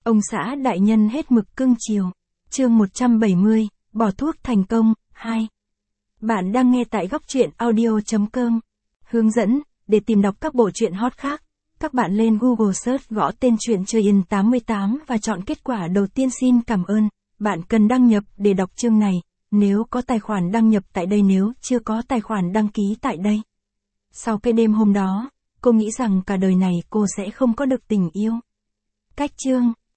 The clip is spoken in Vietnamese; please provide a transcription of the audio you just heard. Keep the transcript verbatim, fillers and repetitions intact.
Ông xã đại nhân hết mực cưng chiều. Chương một trăm bảy mươi, bỏ thuốc thành công, hai. Bạn đang nghe tại góc truyện audio chấm com. Hướng dẫn, để tìm đọc các bộ truyện hot khác, các bạn lên Google Search gõ tên truyện Chơi In tám mươi tám và chọn kết quả đầu tiên. Xin cảm ơn. Bạn cần đăng nhập để đọc chương này, nếu có tài khoản đăng nhập tại đây, nếu chưa có tài khoản đăng ký tại đây. Sau cái đêm hôm đó, cô nghĩ rằng cả đời này cô sẽ không có được tình yêu. Cách chương,